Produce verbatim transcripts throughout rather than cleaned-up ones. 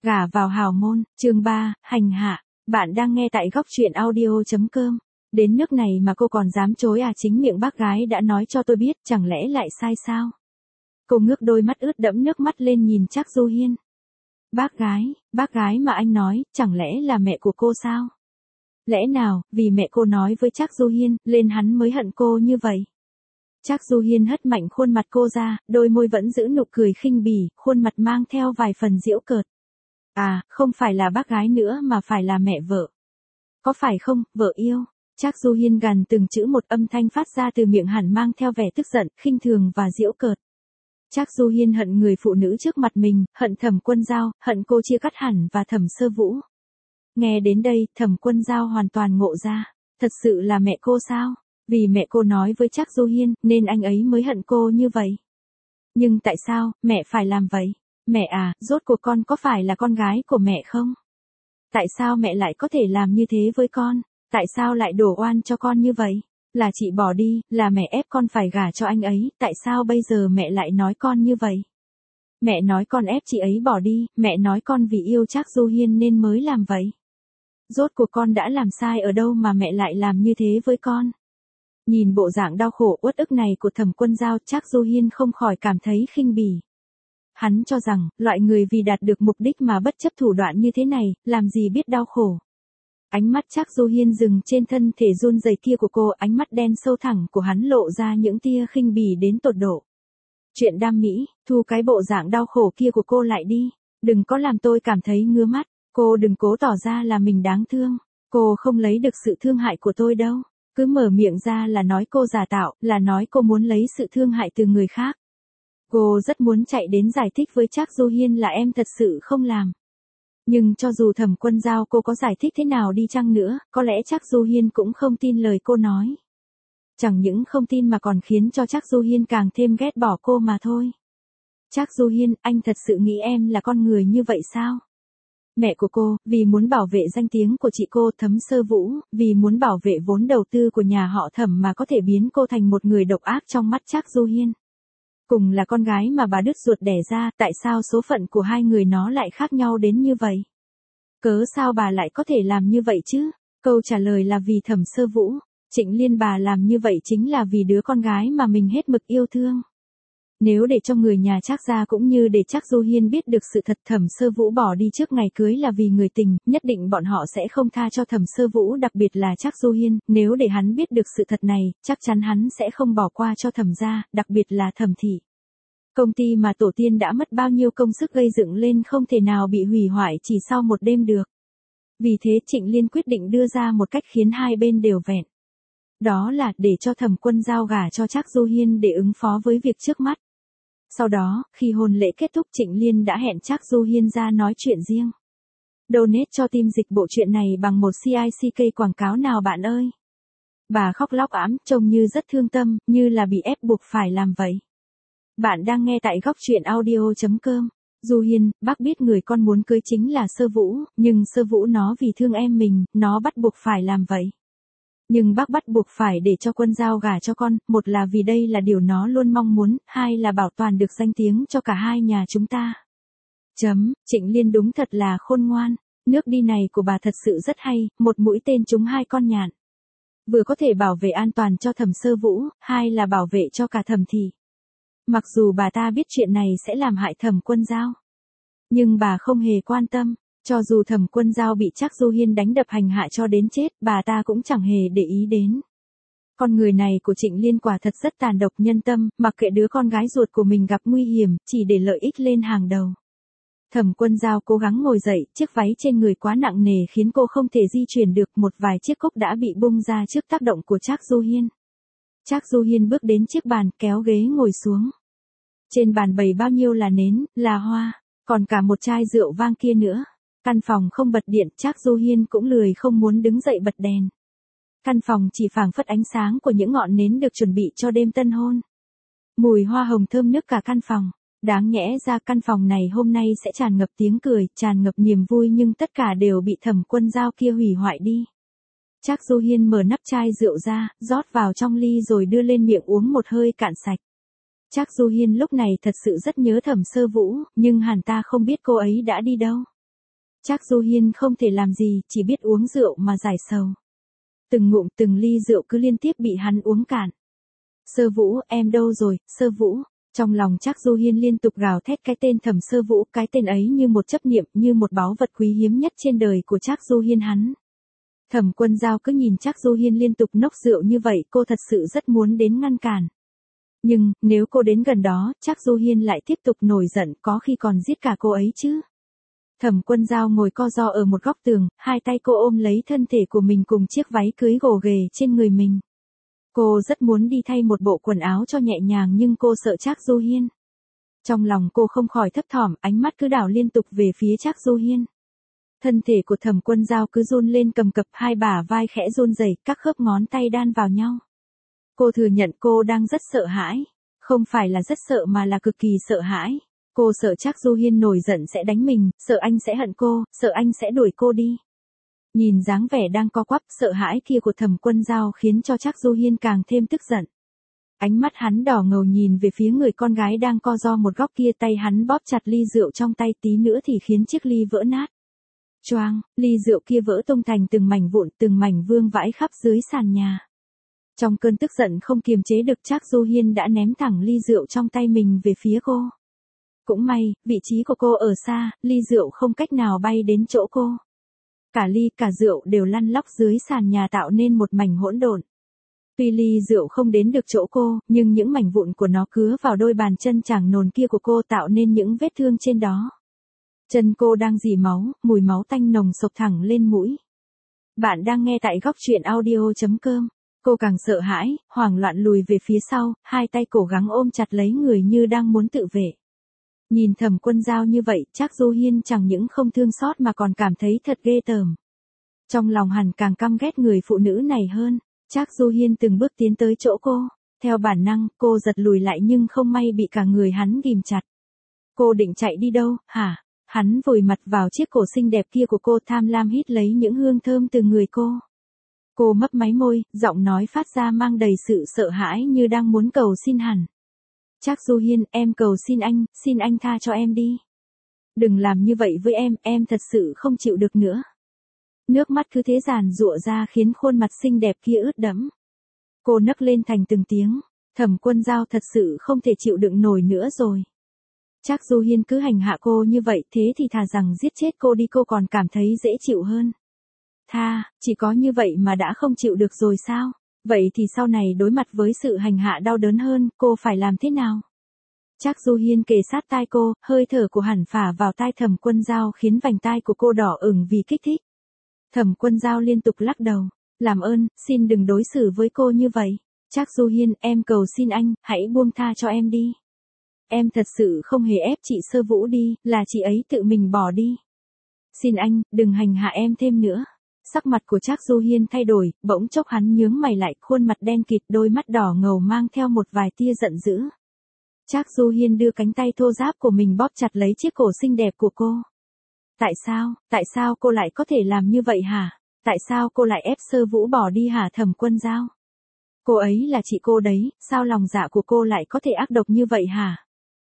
Gả vào hào môn, chương ba, hành hạ. Bạn đang nghe tại góc truyện audio.com. Đến nước này mà cô còn dám chối à? Chính miệng bác gái đã nói cho tôi biết, chẳng lẽ lại sai sao? Cô ngước đôi mắt ướt đẫm nước mắt lên nhìn Trác Du Hiên. Bác gái, bác gái mà anh nói, chẳng lẽ là mẹ của cô sao? Lẽ nào, vì mẹ cô nói với Trác Du Hiên, lên hắn mới hận cô như vậy? Trác Du Hiên hất mạnh khuôn mặt cô ra, đôi môi vẫn giữ nụ cười khinh bỉ, khuôn mặt mang theo vài phần giễu cợt. À, không phải là bác gái nữa mà phải là mẹ vợ. Có phải không, vợ yêu? Trác Du Hiên gằn từng chữ một, âm thanh phát ra từ miệng hẳn mang theo vẻ tức giận, khinh thường và giễu cợt. Trác Du Hiên hận người phụ nữ trước mặt mình, hận Thẩm Quân Dao, hận cô chia cắt hẳn và Thẩm Sơ Vũ. Nghe đến đây, Thẩm Quân Dao hoàn toàn ngộ ra. Thật sự là mẹ cô sao? Vì mẹ cô nói với Trác Du Hiên, nên anh ấy mới hận cô như vậy. Nhưng tại sao, mẹ phải làm vậy? Mẹ à, rốt cuộc con có phải là con gái của mẹ không? Tại sao mẹ lại có thể làm như thế với con? Tại sao lại đổ oan cho con như vậy? Là chị bỏ đi, là mẹ ép con phải gả cho anh ấy, tại sao bây giờ mẹ lại nói con như vậy? Mẹ nói con ép chị ấy bỏ đi, mẹ nói con vì yêu Trác Du Hiên nên mới làm vậy. Rốt cuộc con đã làm sai ở đâu mà mẹ lại làm như thế với con? Nhìn bộ dạng đau khổ uất ức này của Thẩm Quân Dao, Trác Du Hiên không khỏi cảm thấy khinh bỉ. Hắn cho rằng, loại người vì đạt được mục đích mà bất chấp thủ đoạn như thế này, làm gì biết đau khổ. Ánh mắt Trác Du Hiên dừng trên thân thể run rẩy kia của cô, ánh mắt đen sâu thẳm của hắn lộ ra những tia khinh bỉ đến tột độ. Chuyện đam mỹ, thu cái bộ dạng đau khổ kia của cô lại đi, đừng có làm tôi cảm thấy ngứa mắt, cô đừng cố tỏ ra là mình đáng thương, cô không lấy được sự thương hại của tôi đâu, cứ mở miệng ra là nói cô giả tạo, là nói cô muốn lấy sự thương hại từ người khác. Cô rất muốn chạy đến giải thích với Trác Du Hiên là em thật sự không làm. Nhưng cho dù Thẩm Quân Dao cô có giải thích thế nào đi chăng nữa, có lẽ Trác Du Hiên cũng không tin lời cô nói. Chẳng những không tin mà còn khiến cho Trác Du Hiên càng thêm ghét bỏ cô mà thôi. Trác Du Hiên, anh thật sự nghĩ em là con người như vậy sao? Mẹ của cô, vì muốn bảo vệ danh tiếng của chị cô Thẩm Sơ Vũ, vì muốn bảo vệ vốn đầu tư của nhà họ Thẩm mà có thể biến cô thành một người độc ác trong mắt Trác Du Hiên. Cùng là con gái mà bà đứt ruột đẻ ra, tại sao số phận của hai người nó lại khác nhau đến như vậy? Cớ sao bà lại có thể làm như vậy chứ? Câu trả lời là vì Thẩm Sơ Vũ. Trịnh Liên bà làm như vậy chính là vì đứa con gái mà mình hết mực yêu thương. Nếu để cho người nhà Trác gia cũng như để Trác Du Hiên biết được sự thật Thẩm Sơ Vũ bỏ đi trước ngày cưới là vì người tình, nhất định bọn họ sẽ không tha cho Thẩm Sơ Vũ, đặc biệt là Trác Du Hiên, nếu để hắn biết được sự thật này, chắc chắn hắn sẽ không bỏ qua cho Thẩm gia, đặc biệt là Thẩm thị. Công ty mà tổ tiên đã mất bao nhiêu công sức gây dựng lên không thể nào bị hủy hoại chỉ sau một đêm được. Vì thế Trịnh Liên quyết định đưa ra một cách khiến hai bên đều vẹn. Đó là để cho Thẩm Quân Dao gả cho Trác Du Hiên để ứng phó với việc trước mắt. Sau đó, khi hôn lễ kết thúc, Trịnh Liên đã hẹn Trác Du Hiên ra nói chuyện riêng. Donate cho team dịch bộ truyện này bằng một xê i xê ca quảng cáo nào bạn ơi. Bà khóc lóc ẵm, trông như rất thương tâm, như là bị ép buộc phải làm vậy. Bạn đang nghe tại góc truyện audio.com. Du Hiên, bác biết người con muốn cưới chính là Sơ Vũ, nhưng Sơ Vũ nó vì thương em mình, nó bắt buộc phải làm vậy. Nhưng bác bắt buộc phải để cho Quân Dao gả cho con, một là vì đây là điều nó luôn mong muốn, hai là bảo toàn được danh tiếng cho cả hai nhà chúng ta. Chấm, Trịnh Liên đúng thật là khôn ngoan, nước đi này của bà thật sự rất hay, một mũi tên trúng hai con nhạn. Vừa có thể bảo vệ an toàn cho Thẩm Sơ Vũ, hai là bảo vệ cho cả Thẩm thị. Mặc dù bà ta biết chuyện này sẽ làm hại Thẩm Quân Dao, nhưng bà không hề quan tâm, cho dù Thẩm Quân Dao bị Trác Du Hiên đánh đập hành hạ cho đến chết, bà ta cũng chẳng hề để ý đến. Con người này của Trịnh Liên quả thật rất tàn độc nhân tâm, mặc kệ đứa con gái ruột của mình gặp nguy hiểm, chỉ để lợi ích lên hàng đầu. Thẩm Quân Dao cố gắng ngồi dậy, chiếc váy trên người quá nặng nề khiến cô không thể di chuyển được, một vài chiếc cúc đã bị bung ra trước tác động của Trác Du Hiên. Trác Du Hiên bước đến chiếc bàn, kéo ghế ngồi xuống. Trên bàn bày bao nhiêu là nến, là hoa, còn cả một chai rượu vang kia nữa. Căn phòng không bật điện, Trác Du Hiên cũng lười không muốn đứng dậy bật đèn. Căn phòng chỉ phảng phất ánh sáng của những ngọn nến được chuẩn bị cho đêm tân hôn. Mùi hoa hồng thơm nức cả căn phòng. Đáng nhẽ ra căn phòng này hôm nay sẽ tràn ngập tiếng cười, tràn ngập niềm vui, nhưng tất cả đều bị Thẩm Quân Dao kia hủy hoại đi. Trác Du Hiên mở nắp chai rượu ra, rót vào trong ly rồi đưa lên miệng uống một hơi cạn sạch. Trác Du Hiên lúc này thật sự rất nhớ Thẩm Sơ Vũ, nhưng hẳn ta không biết cô ấy đã đi đâu. Trác Du Hiên không thể làm gì, chỉ biết uống rượu mà giải sầu. Từng ngụm từng ly rượu cứ liên tiếp bị hắn uống cạn. Sơ Vũ, em đâu rồi, Sơ Vũ? Trong lòng Trác Du Hiên liên tục gào thét cái tên Thẩm Sơ Vũ, cái tên ấy như một chấp niệm, như một báu vật quý hiếm nhất trên đời của Trác Du Hiên hắn. Thẩm Quân Dao cứ nhìn Trác Du Hiên liên tục nốc rượu như vậy, cô thật sự rất muốn đến ngăn cản. Nhưng, nếu cô đến gần đó, Trác Du Hiên lại tiếp tục nổi giận, có khi còn giết cả cô ấy chứ. Thẩm Quân Dao ngồi co ro ở một góc tường, hai tay cô ôm lấy thân thể của mình cùng chiếc váy cưới gồ ghề trên người mình. Cô rất muốn đi thay một bộ quần áo cho nhẹ nhàng nhưng cô sợ Trác Du Hiên. Trong lòng cô không khỏi thấp thỏm, ánh mắt cứ đảo liên tục về phía Trác Du Hiên. Thân thể của Thẩm Quân Dao cứ run lên cầm cập, hai bả vai khẽ run rẩy, các khớp ngón tay đan vào nhau. Cô thừa nhận cô đang rất sợ hãi. Không phải là rất sợ mà là cực kỳ sợ hãi. Cô sợ Trác Du Hiên nổi giận sẽ đánh mình, sợ anh sẽ hận cô, sợ anh sẽ đuổi cô đi. Nhìn dáng vẻ đang co quắp sợ hãi kia của Thẩm Quân Dao khiến cho Trác Du Hiên càng thêm tức giận. Ánh mắt hắn đỏ ngầu nhìn về phía người con gái đang co ro một góc kia, tay hắn bóp chặt ly rượu trong tay, tí nữa thì khiến chiếc ly vỡ nát. Choang, ly rượu kia vỡ tung thành từng mảnh vụn, từng mảnh vương vãi khắp dưới sàn nhà. Trong cơn tức giận không kiềm chế được, Trác Du Hiên đã ném thẳng ly rượu trong tay mình về phía cô. Cũng may, vị trí của cô ở xa, ly rượu không cách nào bay đến chỗ cô. Cả ly cả rượu đều lăn lóc dưới sàn nhà tạo nên một mảnh hỗn độn. Tuy ly rượu không đến được chỗ cô, nhưng những mảnh vụn của nó cứa vào đôi bàn chân chàng nồn kia của cô tạo nên những vết thương trên đó. Chân cô đang rỉ máu, mùi máu tanh nồng sộc thẳng lên mũi. Bạn đang nghe tại góc truyện audio chấm com. Cô càng sợ hãi, hoảng loạn lùi về phía sau, hai tay cố gắng ôm chặt lấy người như đang muốn tự vệ. Nhìn Thẩm Quân Dao như vậy, Trác Du Hiên chẳng những không thương xót mà còn cảm thấy thật ghê tởm. Trong lòng hẳn càng căm ghét người phụ nữ này hơn. Trác Du Hiên từng bước tiến tới chỗ cô. Theo bản năng, cô giật lùi lại nhưng không may bị cả người hắn ghim chặt. Cô định chạy đi đâu, hả? Hắn vùi mặt vào chiếc cổ xinh đẹp kia của cô, tham lam hít lấy những hương thơm từ người cô. Cô mấp máy môi, giọng nói phát ra mang đầy sự sợ hãi như đang muốn cầu xin hẳn. Trác Du Hiên, em cầu xin anh, xin anh tha cho em đi. Đừng làm như vậy với em, em thật sự không chịu được nữa. Nước mắt cứ thế giàn giụa ra khiến khuôn mặt xinh đẹp kia ướt đẫm. Cô nấc lên thành từng tiếng. Thẩm Quân Dao thật sự không thể chịu đựng nổi nữa rồi. Trác Du Hiên cứ hành hạ cô như vậy, thế thì thà rằng giết chết cô đi cô còn cảm thấy dễ chịu hơn. Tha, chỉ có như vậy mà đã không chịu được rồi sao? Vậy thì sau này đối mặt với sự hành hạ đau đớn hơn, cô phải làm thế nào? Trác Du Hiên kề sát tai cô, hơi thở của hẳn phả vào tai Thẩm Quân Dao khiến vành tai của cô đỏ ửng vì kích thích. Thẩm Quân Dao liên tục lắc đầu. Làm ơn, xin đừng đối xử với cô như vậy. Trác Du Hiên, em cầu xin anh, hãy buông tha cho em đi. Em thật sự không hề ép chị Sơ Vũ đi, là chị ấy tự mình bỏ đi. Xin anh, đừng hành hạ em thêm nữa. Sắc mặt của Trác Du Hiên thay đổi, bỗng chốc hắn nhướng mày lại, khuôn mặt đen kịt, đôi mắt đỏ ngầu mang theo một vài tia giận dữ. Trác Du Hiên đưa cánh tay thô ráp của mình bóp chặt lấy chiếc cổ xinh đẹp của cô. Tại sao, tại sao cô lại có thể làm như vậy hả? Tại sao cô lại ép Sơ Vũ bỏ đi hả Thẩm Quân Dao? Cô ấy là chị cô đấy, sao lòng dạ của cô lại có thể ác độc như vậy hả?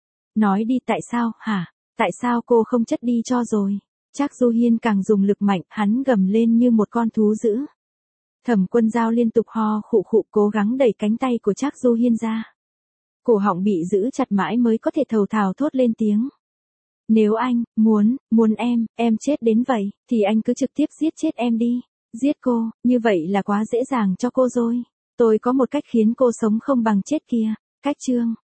Nói đi tại sao, hả? Tại sao cô không chất đi cho rồi? Trác Du Hiên càng dùng lực mạnh, hắn gầm lên như một con thú dữ. Thẩm Quân Dao liên tục ho khụ khụ cố gắng đẩy cánh tay của Trác Du Hiên ra. Cổ họng bị giữ chặt mãi mới có thể thều thào thốt lên tiếng. Nếu anh, muốn, muốn em, em chết đến vậy, thì anh cứ trực tiếp giết chết em đi. Giết cô, như vậy là quá dễ dàng cho cô rồi. Tôi có một cách khiến cô sống không bằng chết kia. Cách chương.